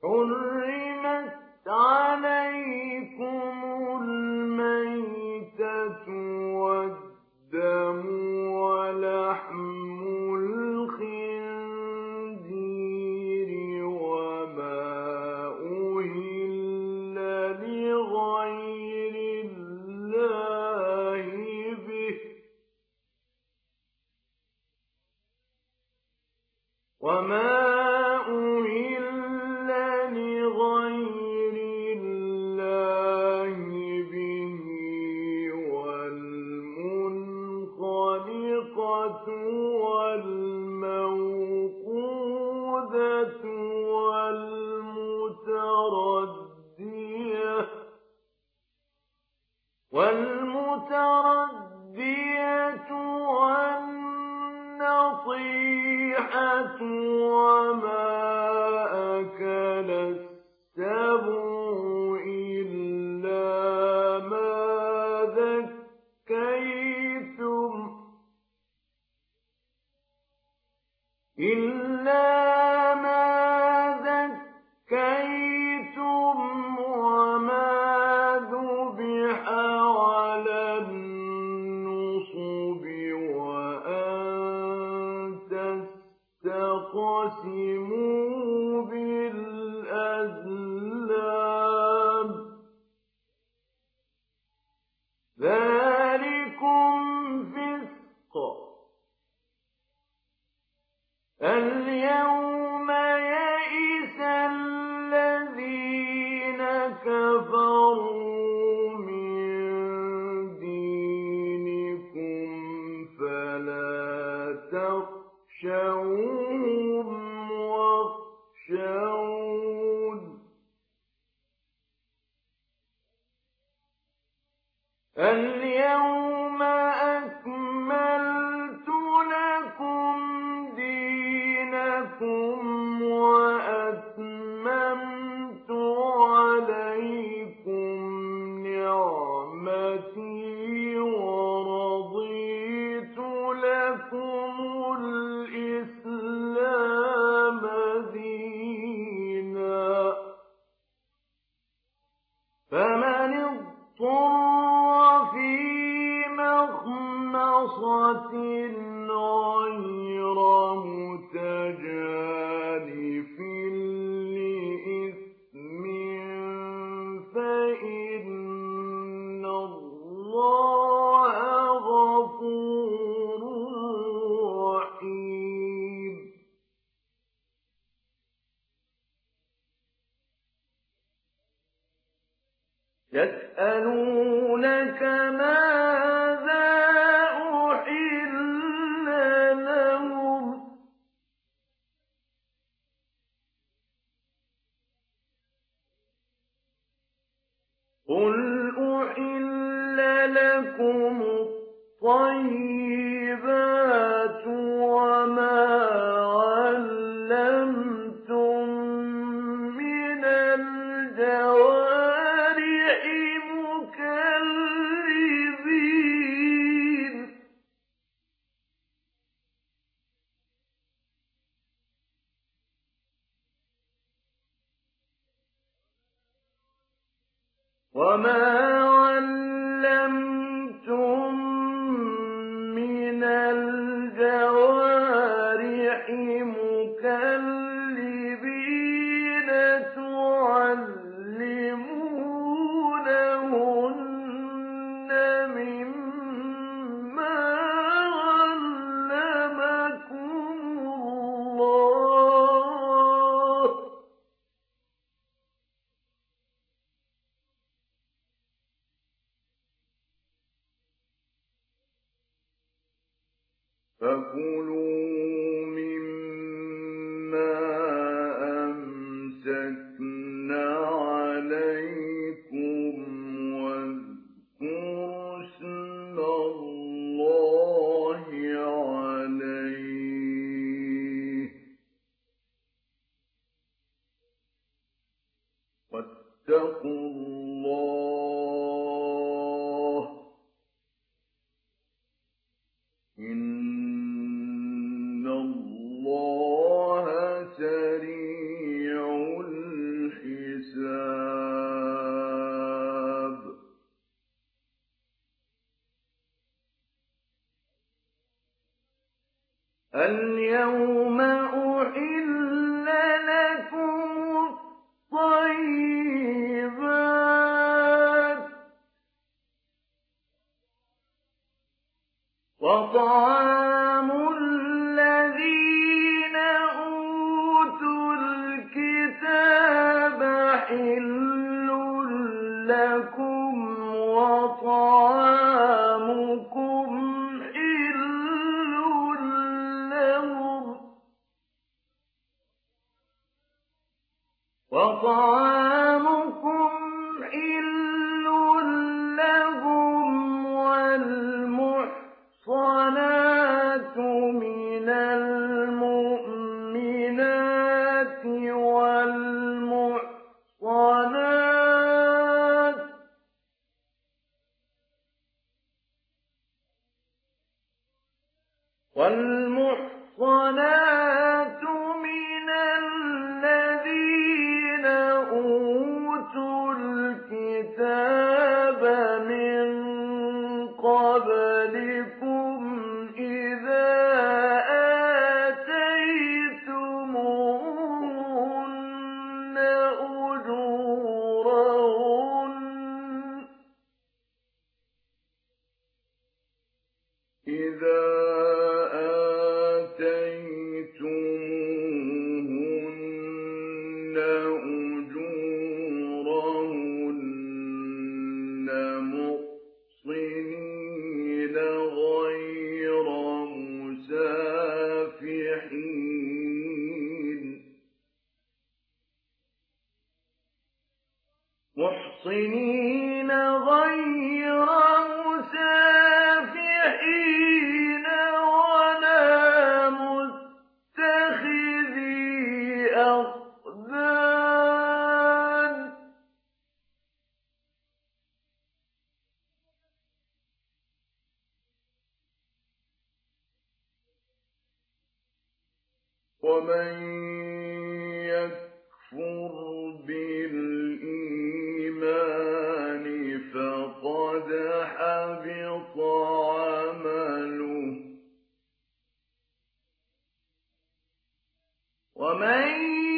حرمت عليكم الميتة والدم ولحم الخنزير وما أهل لغير الله به والمنخنقة والموقوذة والمتردية والنطيحة وما أكل السبع إلا ما ذكيتم وما ذبح على النصب وأن تستقسموا بالأزلام ذلكم فسق. اليوم يئس الذين كفروا من دينكم فلا تخشوهم واخشون اليوم أكملت لكم دينكم وأتممت عليكم نعمتي ورضيت لكم الإسلام دينا فمن اضطر في مخمصة غير متجانف لإثم فإن الله غفور رحيم. يسألونك ماذا أحل لهم قل أحل لكم الطيبات وما علمتم من الجوارح مكلبين وما علمتم من الجوارح مكلبين تعلمونهن مما علمكم الله فكلوا مما أمسكنا عليكم واذكروا اسم الله عليه واتقوا الله إن الله سريع وطعامكم حل لهم والمحصنات من المؤمنات والمحصنات من الذين أوتوا الكتاب من قبلكم إذا آتيتموهن أجورهن محصنين غير مسافحين ولا متخذي أخدان ومن يكفر بالإيمان فقد حبط عمله ومن